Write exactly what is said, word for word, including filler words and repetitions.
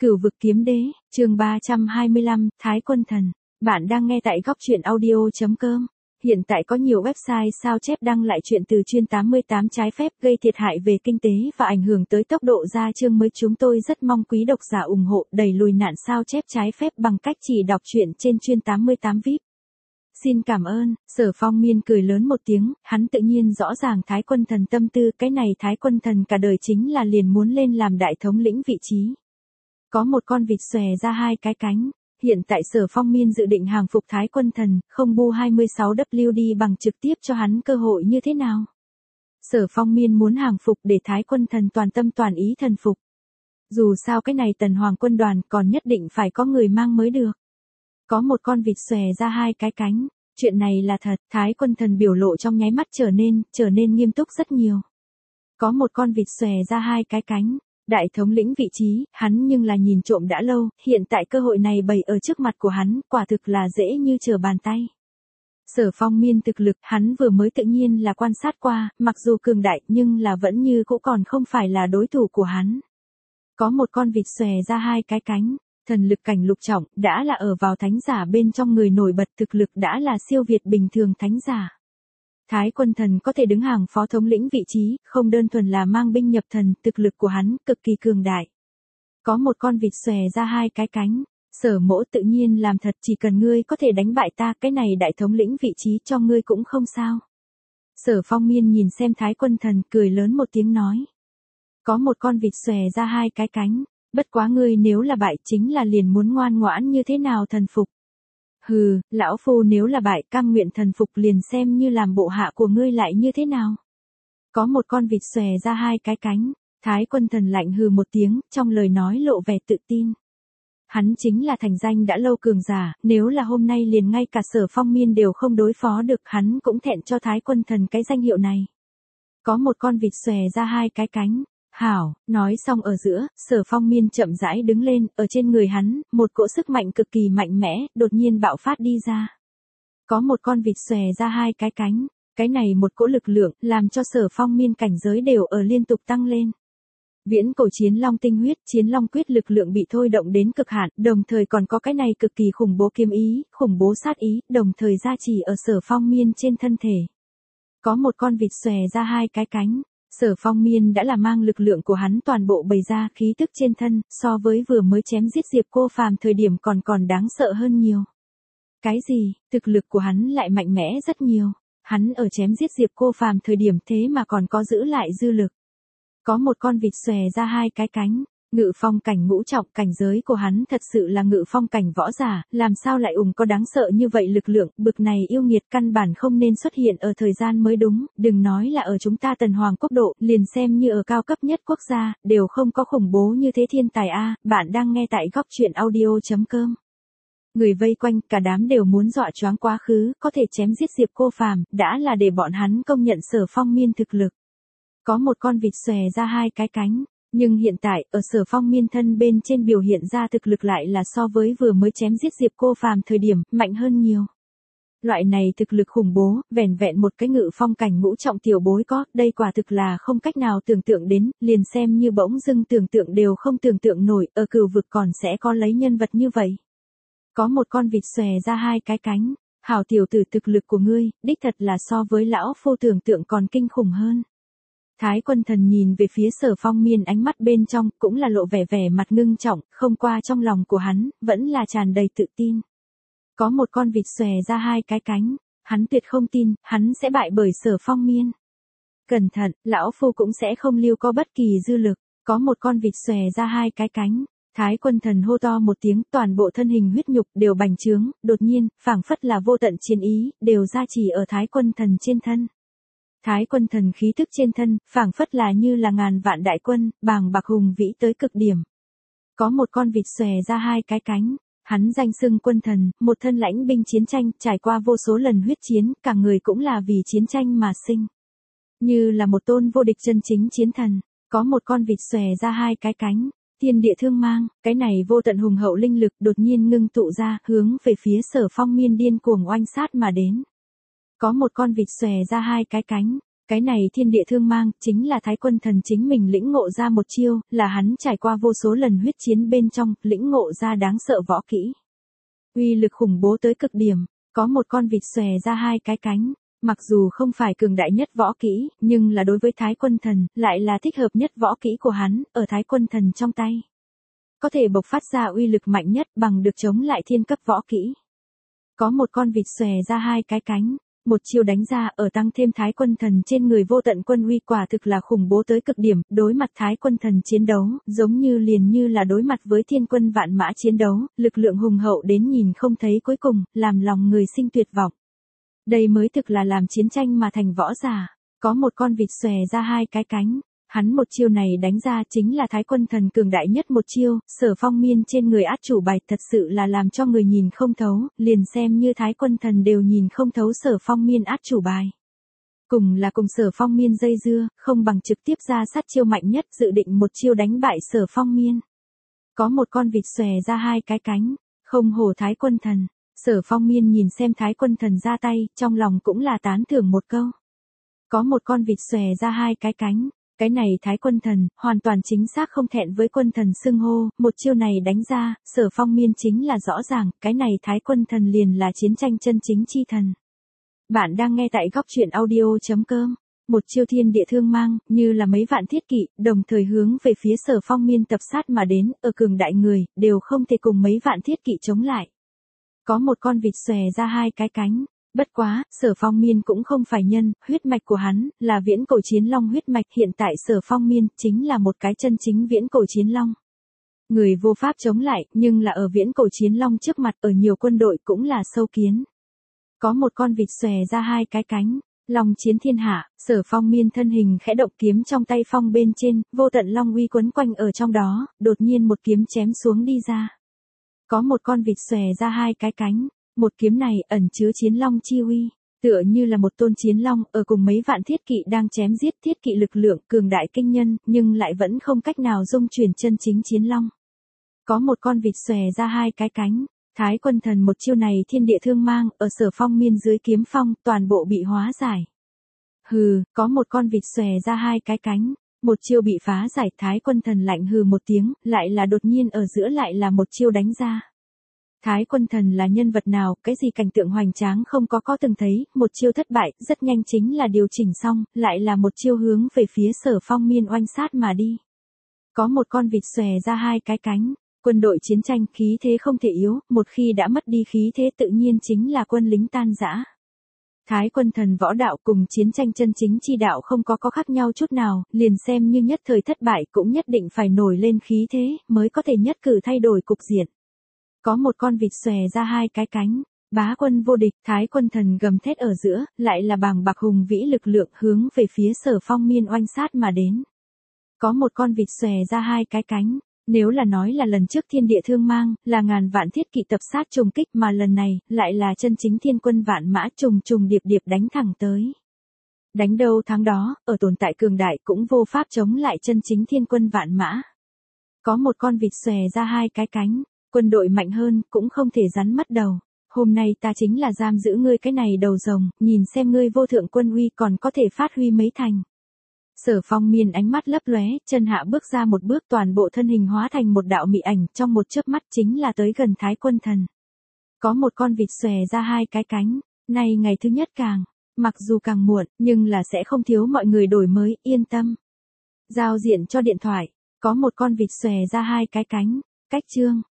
Cửu vực kiếm đế, chương ba trăm hai mươi lăm, Thái Quân Thần. Bạn đang nghe tại góc truyện audio.com. Hiện tại có nhiều website sao chép đăng lại chuyện từ chuyên tám mươi tám trái phép gây thiệt hại về kinh tế và ảnh hưởng tới tốc độ ra chương mới. Chúng tôi rất mong quý độc giả ủng hộ đẩy lùi nạn sao chép trái phép bằng cách chỉ đọc truyện trên chuyên tám mươi tám vi ai pi. Xin cảm ơn. Sở Phong Miên cười lớn một tiếng, hắn tự nhiên rõ ràng Thái Quân Thần tâm tư, cái này Thái Quân Thần cả đời chính là liền muốn lên làm đại thống lĩnh vị trí. Có một con vịt xòe ra hai cái cánh. Hiện tại Sở Phong Miên dự định hàng phục Thái Quân Thần, không bu hai mươi sáu W đi bằng trực tiếp cho hắn cơ hội như thế nào? Sở Phong Miên muốn hàng phục để Thái Quân Thần toàn tâm toàn ý thần phục. Dù sao cái này Tần Hoàng quân đoàn còn nhất định phải có người mang mới được. Có một con vịt xòe ra hai cái cánh. Chuyện này là thật, Thái Quân Thần biểu lộ trong nháy mắt trở nên, trở nên nghiêm túc rất nhiều. Có một con vịt xòe ra hai cái cánh. Đại thống lĩnh vị trí, hắn nhưng là nhìn trộm đã lâu, hiện tại cơ hội này bày ở trước mặt của hắn, quả thực là dễ như trở bàn tay. Sở Phong Miên thực lực, hắn vừa mới tự nhiên là quan sát qua, mặc dù cường đại nhưng là vẫn như cũ còn không phải là đối thủ của hắn. Có một con vịt xòe ra hai cái cánh, thần lực cảnh lục trọng, đã là ở vào thánh giả bên trong người nổi bật, thực lực đã là siêu việt bình thường thánh giả. Thái Quân Thần có thể đứng hàng phó thống lĩnh vị trí, không đơn thuần là mang binh nhập thần, thực lực của hắn cực kỳ cường đại. Có một con vịt xòe ra hai cái cánh, Sở Mỗ tự nhiên làm thật, chỉ cần ngươi có thể đánh bại ta, cái này đại thống lĩnh vị trí cho ngươi cũng không sao. Sở Phong Miên nhìn xem Thái Quân Thần, cười lớn một tiếng nói. Có một con vịt xòe ra hai cái cánh, bất quá ngươi nếu là bại chính là liền muốn ngoan ngoãn như thế nào thần phục. Hừ, lão phu nếu là bại cam nguyện thần phục liền xem như làm bộ hạ của ngươi lại như thế nào. Có một con vịt xòe ra hai cái cánh, Thái Quân Thần lạnh hừ một tiếng, trong lời nói lộ vẻ tự tin. Hắn chính là thành danh đã lâu cường giả, nếu là hôm nay liền ngay cả Sở Phong Miên đều không đối phó được, hắn cũng thẹn cho Thái Quân Thần cái danh hiệu này. Có một con vịt xòe ra hai cái cánh. Hảo, nói xong ở giữa, Sở Phong Miên chậm rãi đứng lên, ở trên người hắn, một cỗ sức mạnh cực kỳ mạnh mẽ, đột nhiên bạo phát đi ra. Có một con vịt xòe ra hai cái cánh, cái này một cỗ lực lượng, làm cho Sở Phong Miên cảnh giới đều ở liên tục tăng lên. Viễn cổ chiến long tinh huyết, chiến long quyết lực lượng bị thôi động đến cực hạn, đồng thời còn có cái này cực kỳ khủng bố kiếm ý, khủng bố sát ý, đồng thời gia trì ở Sở Phong Miên trên thân thể. Có một con vịt xòe ra hai cái cánh. Sở Phong Miên đã là mang lực lượng của hắn toàn bộ bày ra, khí tức trên thân, so với vừa mới chém giết Diệp Cô Phàm thời điểm còn còn đáng sợ hơn nhiều. Cái gì, thực lực của hắn lại mạnh mẽ rất nhiều, hắn ở chém giết Diệp Cô Phàm thời điểm thế mà còn có giữ lại dư lực. Có một con vịt xòe ra hai cái cánh, ngự phong cảnh ngũ trọng, cảnh giới của hắn thật sự là ngự phong cảnh võ giả, làm sao lại ủng có đáng sợ như vậy lực lượng, bực này yêu nghiệt căn bản không nên xuất hiện ở thời gian mới đúng, đừng nói là ở chúng ta Tần Hoàng quốc độ, liền xem như ở cao cấp nhất quốc gia, đều không có khủng bố như thế thiên tài a. Bạn đang nghe tại góc truyện audio.com. Người vây quanh cả đám đều muốn dọa choáng quá khứ, có thể chém giết Diệp Cô Phàm, đã là để bọn hắn công nhận Sở Phong Miên thực lực. Có một con vịt xòe ra hai cái cánh. Nhưng hiện tại, ở Sở Phong Miên thân bên trên biểu hiện ra thực lực lại là so với vừa mới chém giết Diệp Cô Phàm thời điểm, mạnh hơn nhiều. Loại này thực lực khủng bố, vẻn vẹn một cái ngự phong cảnh ngũ trọng tiểu bối có, đây quả thực là không cách nào tưởng tượng đến, liền xem như bỗng dưng tưởng tượng đều không tưởng tượng nổi, ở cửu vực còn sẽ có lấy nhân vật như vậy. Có một con vịt xòe ra hai cái cánh, hảo tiểu tử, thực lực của ngươi, đích thật là so với lão phu tưởng tượng còn kinh khủng hơn. Thái Quân Thần nhìn về phía Sở Phong Miên, ánh mắt bên trong cũng là lộ vẻ vẻ mặt ngưng trọng, không qua trong lòng của hắn vẫn là tràn đầy tự tin. Có một con vịt xòe ra hai cái cánh, hắn tuyệt không tin hắn sẽ bại bởi Sở Phong Miên. Cẩn thận, lão phu cũng sẽ không lưu có bất kỳ dư lực. Có một con vịt xòe ra hai cái cánh, Thái Quân Thần hô to một tiếng, toàn bộ thân hình huyết nhục đều bành trướng, đột nhiên, phảng phất là vô tận chiến ý đều gia trì ở Thái Quân Thần trên thân. Thái Quân Thần khí thức trên thân, phảng phất là như là ngàn vạn đại quân, bàng bạc hùng vĩ tới cực điểm. Có một con vịt xòe ra hai cái cánh, hắn danh xưng Quân Thần, một thân lãnh binh chiến tranh, trải qua vô số lần huyết chiến, cả người cũng là vì chiến tranh mà sinh. Như là một tôn vô địch chân chính chiến thần, có một con vịt xòe ra hai cái cánh, thiên địa thương mang, cái này vô tận hùng hậu linh lực đột nhiên ngưng tụ ra, hướng về phía Sở Phong Miên điên cuồng oanh sát mà đến. Có một con vịt xòe ra hai cái cánh, Cái này thiên địa thương mang, chính là Thái Quân Thần chính mình lĩnh ngộ ra một chiêu, là hắn trải qua vô số lần huyết chiến bên trong, lĩnh ngộ ra đáng sợ võ kỹ. Uy lực khủng bố tới cực điểm, có một con vịt xòe ra hai cái cánh, mặc dù không phải cường đại nhất võ kỹ, nhưng là đối với Thái Quân Thần, lại là thích hợp nhất võ kỹ của hắn, ở Thái Quân Thần trong tay. Có thể bộc phát ra uy lực mạnh nhất bằng được chống lại thiên cấp võ kỹ. Có một con vịt xòe ra hai cái cánh, một chiêu đánh ra ở tăng thêm Thái Quân Thần trên người vô tận quân uy quả thực là khủng bố tới cực điểm, đối mặt Thái Quân Thần chiến đấu, giống như liền như là đối mặt với thiên quân vạn mã chiến đấu, lực lượng hùng hậu đến nhìn không thấy cuối cùng, làm lòng người sinh tuyệt vọng. Đây mới thực là làm chiến tranh mà thành võ giả, có một con vịt xòe ra hai cái cánh. Hắn một chiêu này đánh ra chính là Thái Quân Thần cường đại nhất một chiêu, Sở Phong Miên trên người át chủ bài thật sự là làm cho người nhìn không thấu, liền xem như Thái Quân Thần đều nhìn không thấu Sở Phong Miên át chủ bài. Cùng là cùng Sở Phong Miên dây dưa, không bằng trực tiếp ra sát chiêu mạnh nhất dự định một chiêu đánh bại Sở Phong Miên. Có một con vịt xòe ra hai cái cánh, không hổ Thái Quân Thần, Sở Phong Miên nhìn xem Thái Quân Thần ra tay, trong lòng cũng là tán thưởng một câu. Có một con vịt xòe ra hai cái cánh. Cái này Thái Quân Thần, hoàn toàn chính xác không thẹn với Quân Thần xưng hô, một chiêu này đánh ra, Sở Phong Miên chính là rõ ràng, cái này Thái Quân Thần liền là chiến tranh chân chính chi thần. Bạn đang nghe tại góc truyện audio chấm com, một chiêu thiên địa thương mang, như là mấy vạn thiết kỵ, đồng thời hướng về phía Sở Phong Miên tập sát mà đến, ở cường đại người, đều không thể cùng mấy vạn thiết kỵ chống lại. Có một con vịt xòe ra hai cái cánh. Bất quá, Sở Phong Miên cũng không phải nhân, huyết mạch của hắn, là viễn cổ chiến long huyết mạch, hiện tại Sở Phong Miên, chính là một cái chân chính viễn cổ chiến long. Người vô pháp chống lại, nhưng là ở viễn cổ chiến long trước mặt, ở nhiều quân đội cũng là sâu kiến. Có một con vịt xòe ra hai cái cánh, long chiến thiên hạ, Sở Phong Miên thân hình khẽ động kiếm trong tay phong bên trên, vô tận long uy quấn quanh ở trong đó, đột nhiên một kiếm chém xuống đi ra. Có một con vịt xòe ra hai cái cánh. Một kiếm này ẩn chứa chiến long chi uy, tựa như là một tôn chiến long ở cùng mấy vạn thiết kỵ đang chém giết thiết kỵ lực lượng cường đại kinh nhân, nhưng lại vẫn không cách nào dung chuyển chân chính chiến long. Có một con vịt xòe ra hai cái cánh, Thái Quân Thần một chiêu này thiên địa thương mang, ở Sở Phong Miên dưới kiếm phong, toàn bộ bị hóa giải. Hừ, có một con vịt xòe ra hai cái cánh, một chiêu bị phá giải, Thái Quân Thần lạnh hừ một tiếng, lại là đột nhiên ở giữa lại là một chiêu đánh ra. Thái Quân Thần là nhân vật nào, cái gì cảnh tượng hoành tráng không có có từng thấy, một chiêu thất bại, rất nhanh chính là điều chỉnh xong, lại là một chiêu hướng về phía Sở Phong Miên oanh sát mà đi. Có một con vịt xòe ra hai cái cánh, quân đội chiến tranh khí thế không thể yếu, một khi đã mất đi khí thế tự nhiên chính là quân lính tan rã. Thái Quân Thần võ đạo cùng chiến tranh chân chính chi đạo không có có khác nhau chút nào, liền xem như nhất thời thất bại cũng nhất định phải nổi lên khí thế, mới có thể nhất cử thay đổi cục diện. Có một con vịt xòe ra hai cái cánh, bá quân vô địch, Thái Quân Thần gầm thét ở giữa, lại là bàng bạc hùng vĩ lực lượng hướng về phía Sở Phong Miên oanh sát mà đến. Có một con vịt xòe ra hai cái cánh, nếu là nói là lần trước thiên địa thương mang, là ngàn vạn thiết kỵ tập sát trùng kích mà lần này, lại là chân chính thiên quân vạn mã trùng trùng điệp điệp đánh thẳng tới. Đánh đâu thắng đó, ở tồn tại cường đại cũng vô pháp chống lại chân chính thiên quân vạn mã. Có một con vịt xòe ra hai cái cánh. Quân đội mạnh hơn, cũng không thể rắn mất đầu. Hôm nay ta chính là giam giữ ngươi cái này đầu rồng, nhìn xem ngươi vô thượng quân uy còn có thể phát huy mấy thành. Sở Phong Miên ánh mắt lấp lóe, chân hạ bước ra một bước toàn bộ thân hình hóa thành một đạo mị ảnh, trong một chớp mắt chính là tới gần Thái Quân Thần. Có một con vịt xòe ra hai cái cánh, nay ngày thứ nhất càng, mặc dù càng muộn, nhưng là sẽ không thiếu mọi người đổi mới, yên tâm. Giao diện cho điện thoại, có một con vịt xòe ra hai cái cánh, cách chương.